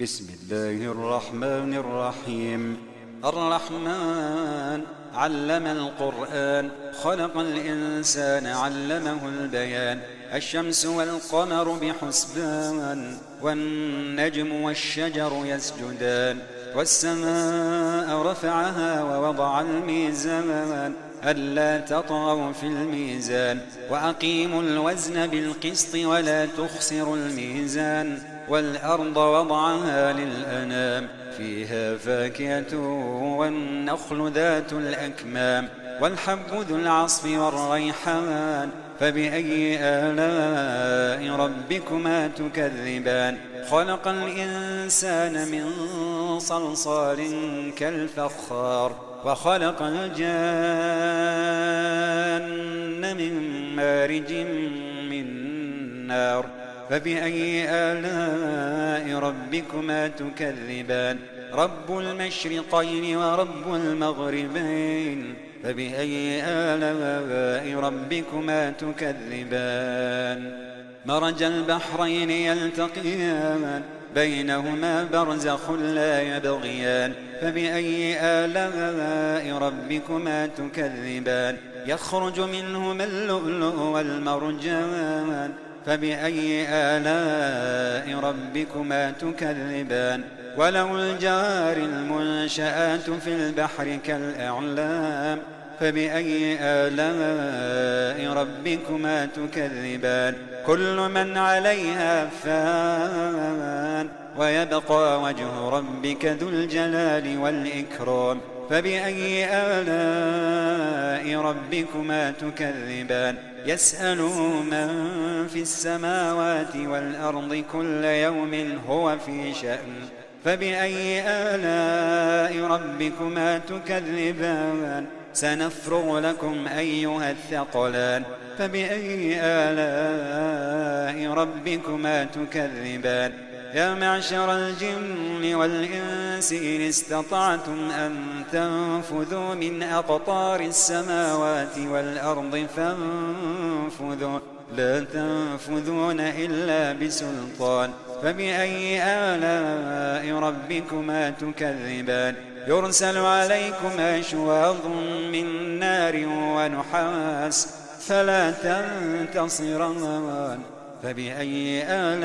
بسم الله الرحمن الرحيم. الرحمن علم القرآن، خلق الإنسان علمه البيان. الشمس والقمر بحسبان، والنجم والشجر يسجدان. والسماء رفعها ووضع الميزان، ألا تطغوا في الميزان. وأقيموا الوزن بالقسط ولا تخسروا الميزان. والأرض وضعها للأنام، فيها فاكهة والنخل ذات الأكمام. والحب ذو العصف والريحان، فبأي آلاء ربكما تكذبان. خلق الإنسان من صلصال كالفخار، وخلق الجان من مارج من نار. فبأي آلاء ربكما تكذبان. رب المشرقين ورب المغربين، فبأي آلاء ربكما تكذبان. مرج البحرين يلتقيان، بينهما برزخ لا يبغيان. فبأي آلاء ربكما تكذبان. يخرج منهما اللؤلؤ والمرجان، فبأي آلاء ربكما تكذبان. وله الجوار المنشآت في البحر كالأعلام، فبأي آلاء ربكما تكذبان. كل من عليها فان، ويبقى وجه ربك ذو الجلال والإكرام. فبأي آلاء ربكما تكذبان. يسأله من في السماوات والأرض كل يوم هو في شأن. فبأي آلاء ربكما تكذبان. سنفرغ لكم أيها الثقلان. فبأي آلاء ربكما تكذبان. يا معشر الجن والإنس إن استطعتم أن تنفذوا من أقطار السماوات والأرض فانفذوا، لا تنفذون إلا بسلطان. فبأي آلاء ربكما تكذبان. يرسل عليكما شواظ من نار ونحاس فلا تنتصران. فبأي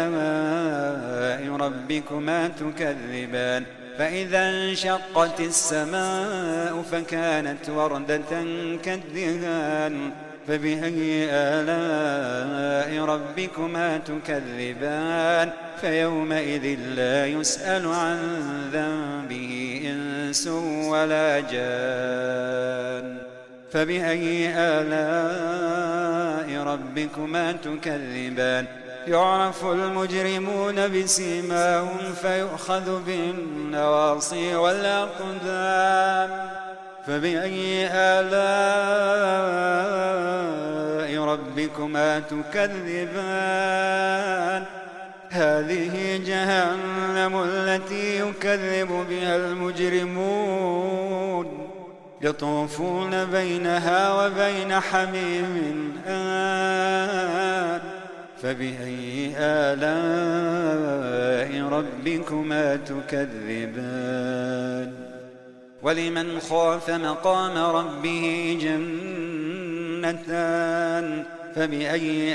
آلاء ربكما تكذبان. فإذا انشقت السماء فكانت وردة كالدهان. فبأي آلاء ربكما تكذبان. فيومئذ لا يسأل عن ذنبه إنس ولا جان. فبأي آلاء ربكما تكذبان. يعرف المجرمون بسيماهم فيؤخذ بالنواصي والأقدام. فبأي آلاء ربكما تكذبان. هذه جهنم التي يكذب بها المجرمون، يطوفون بينها وبين حميم آن. فبأي آلاء ربكما تكذبان. ولمن خاف مقام ربه جنتان. فبأي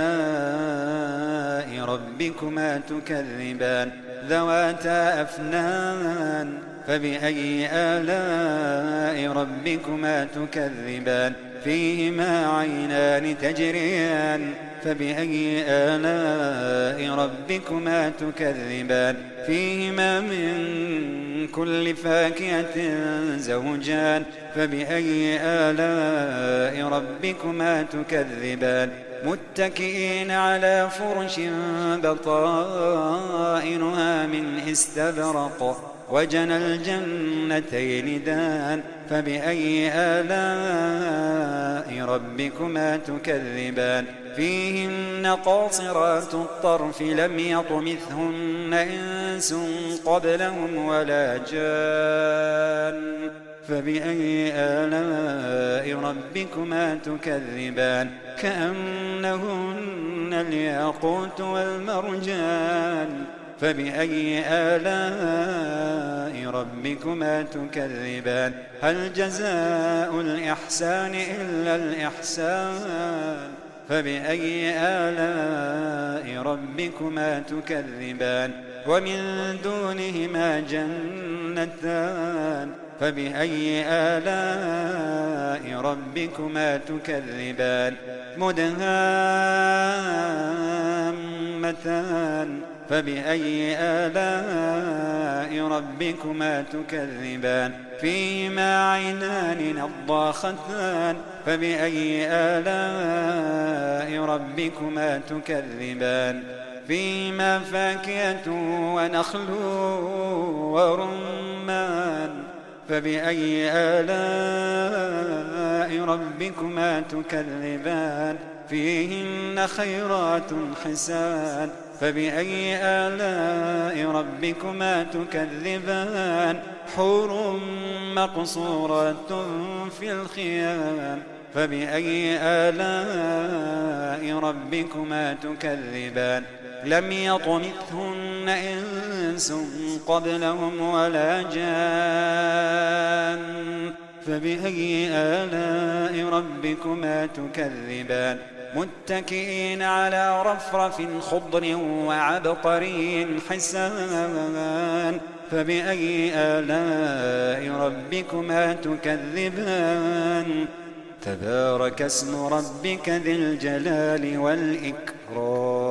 آلاء ربكما تكذبان. ذواتا أفنان. فبأي آلاء ربكما تكذبان. فيهما عينان تجريان. فبأي آلاء ربكما تكذبان. فيهما من كل فاكهة زوجان. فبأي آلاء ربكما تكذبان. متكئين على فرش بطائنها من استبرق، وجنى الجنتين دان. فبأي آلاء ربكما تكذبان. فيهن قاصرات الطرف لم يطمثهن إنس قبلهم ولا جان. فبأي آلاء ربكما تكذبان. كأنهن الياقوت والمرجان. فبأي آلاء ربكما تكذبان هل جزاء الإحسان إلا الإحسان فبأي آلاء ربكما تكذبان ومن دونهما جنتان فبأي آلاء ربكما تكذبان مدهامتان فبأي آلاء ربكما تكذبان فيهما عينان نضاختان فبأي آلاء ربكما تكذبان فيهما فاكهة ونخل ورمان فبأي آلاء ربكما تكذبان فيهن خيرات حسان فبأي آلاء ربكما تكذبان حور مقصورات في الخيام فبأي آلاء ربكما تكذبان لم يطمثهن إنس قبلهم ولا جان فبأي آلاء ربكما تكذبان متكئين على رفرف خضر وعبقري حسان فبأي آلاء ربكما تكذبان تبارك اسم ربك ذي الجلال والإكرام